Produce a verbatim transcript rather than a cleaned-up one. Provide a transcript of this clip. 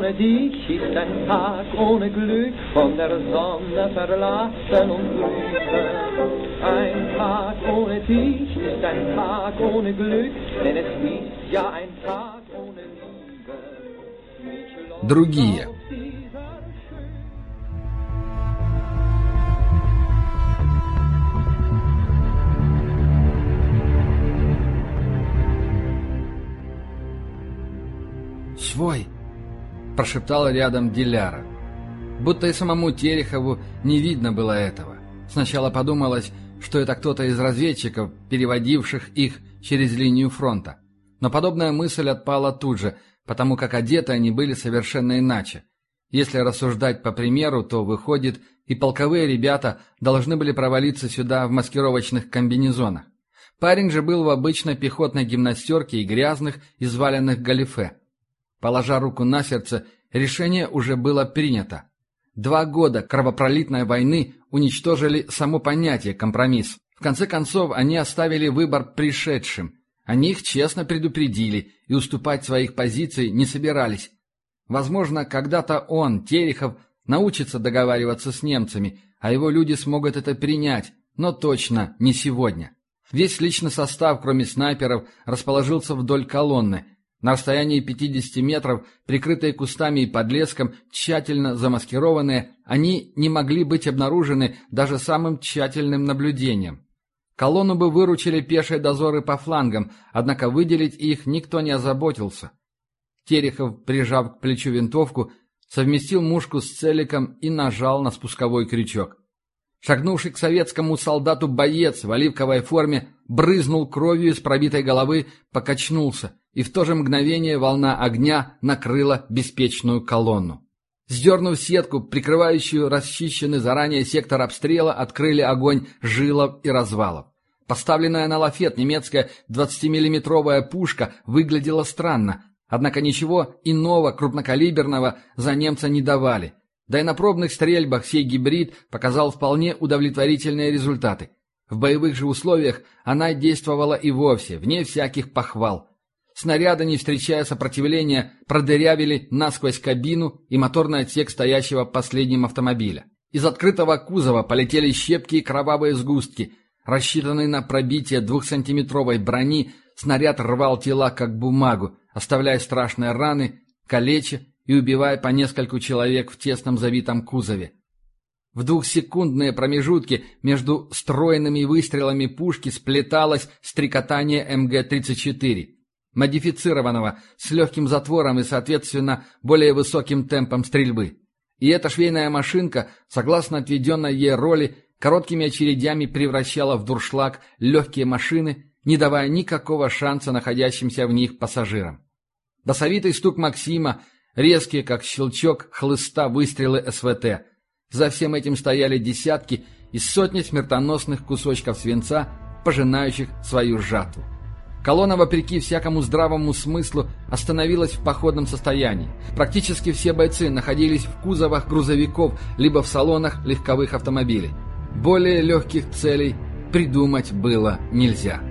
ohne dich ist ein Tag ohne Glück, von der Sonne verlassen und trübe. Ein Tag ohne dich ist ein Tag ohne Glück, denn es ist ja ein Tag ohne Liebe. Другие. «Свой!» – прошептала рядом Диляра. Будто и самому Терехову не видно было этого. Сначала подумалось, что это кто-то из разведчиков, переводивших их через линию фронта. Но подобная мысль отпала тут же, потому как одеты они были совершенно иначе. Если рассуждать по примеру, то выходит, и полковые ребята должны были провалиться сюда в маскировочных комбинезонах. Парень же был в обычной пехотной гимнастерке и грязных, изваленных галифе. Положа руку на сердце, решение уже было принято. Два года кровопролитной войны уничтожили само понятие «компромисс». В конце концов, они оставили выбор пришедшим. Они их честно предупредили и уступать своих позиций не собирались. Возможно, когда-то он, Терехов, научится договариваться с немцами, а его люди смогут это принять, но точно не сегодня. Весь личный состав, кроме снайперов, расположился вдоль колонны. На расстоянии пятидесяти метров, прикрытые кустами и подлеском, тщательно замаскированные, они не могли быть обнаружены даже самым тщательным наблюдением. Колонну бы выручили пешие дозоры по флангам, однако выделить их никто не озаботился. Терехов, прижав к плечу винтовку, совместил мушку с целиком и нажал на спусковой крючок. Шагнувший к советскому солдату боец в оливковой форме брызнул кровью из пробитой головы, покачнулся, и в то же мгновение волна огня накрыла беспечную колонну. Сдернув сетку, прикрывающую расчищенный заранее сектор обстрела, открыли огонь жилов и развалов. Поставленная на лафет немецкая двадцатимиллиметровая пушка выглядела странно, однако ничего иного крупнокалиберного за немца не давали. Да и на пробных стрельбах сей гибрид показал вполне удовлетворительные результаты. В боевых же условиях она действовала и вовсе, вне всяких похвал. Снаряды, не встречая сопротивления, продырявили насквозь кабину и моторный отсек стоящего последним автомобиля. Из открытого кузова полетели щепки и кровавые сгустки. Рассчитанный на пробитие двухсантиметровой брони, снаряд рвал тела как бумагу, оставляя страшные раны, калеча и убивая по нескольку человек в тесном завитом кузове. В двухсекундные промежутки между стройными выстрелами пушки сплеталось стрекотание эм гэ тридцать четыре, модифицированного, с легким затвором и, соответственно, более высоким темпом стрельбы. И эта швейная машинка, согласно отведенной ей роли, короткими очередями превращала в дуршлаг легкие машины, не давая никакого шанса находящимся в них пассажирам. Басовитый стук Максима, резкие, как щелчок хлыста, выстрелы эс вэ тэ. За всем этим стояли десятки и сотни смертоносных кусочков свинца, пожинающих свою жатву. Колонна, вопреки всякому здравому смыслу, остановилась в походном состоянии. Практически все бойцы находились в кузовах грузовиков либо в салонах легковых автомобилей. Более легких целей придумать было нельзя.